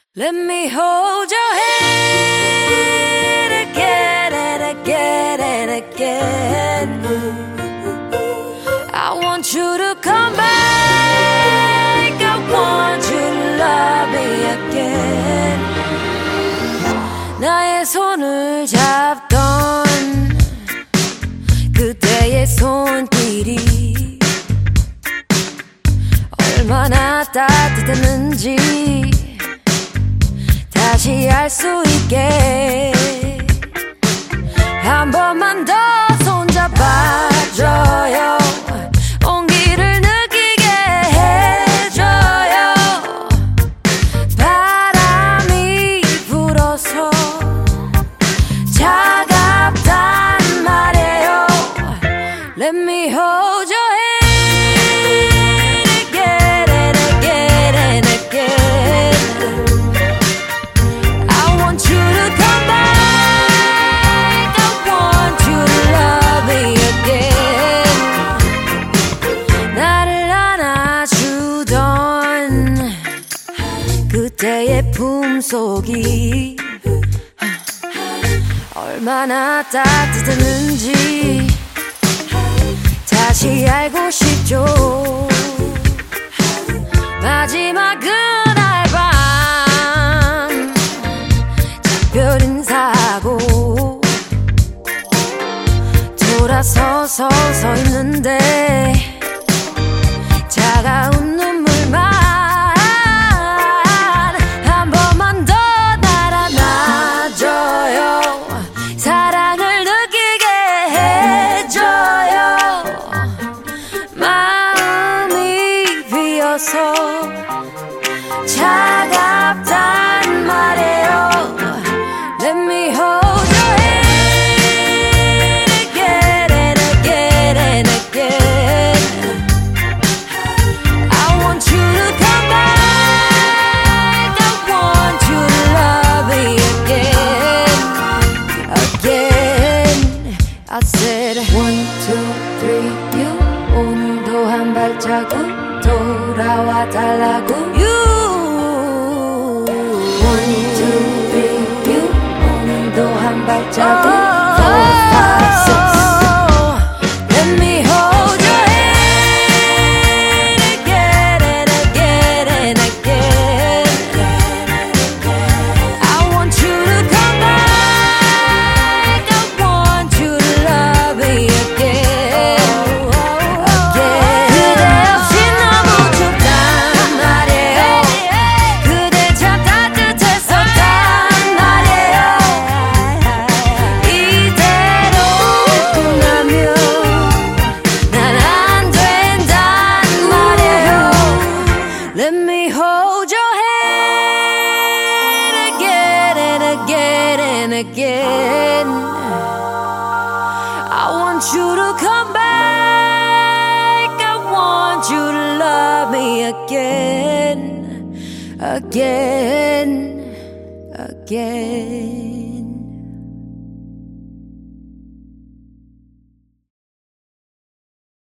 Let me hold your hand again and again and again. I want you to come back. I want you to love me again. 나의 손을 잡던 그때의 손길이 얼마나 따뜻했는지 다시 알 수 있게 한 번만 더 손잡아줘요. 온기를 느끼게 해줘요. 바람이 불어서 차갑단 말이에요. Let me hold your hand. 그때의 품속이 얼마나 따뜻했는지 다시 알고 싶죠. 마지막 그날 밤 작별 인사하고 돌아서서 서 있는데 차가운 눈물만 사랑을 느끼게 해줘요. 마음이 비어서 차갑단 말이에요. Let me hold your hand again and again and again. I want you to come back. I want you to love me again. I said 1, 2, 3 you 오늘도 한 발자국 돌아와 달라고 you 1, 2, 3 you 오늘도 한 발자국 4, 5, 6 Let me hold your hand again and again and again. I want you to come back. I want you to love me again. 그대 없이 너무 춥단 말이에요. 그대 참 따뜻했었단 말이에요. 이대로 끝나면 난 안 된단 말이에요. Let me hold your hand again and again and again. I want you to come back. I want you to love me again, again, again.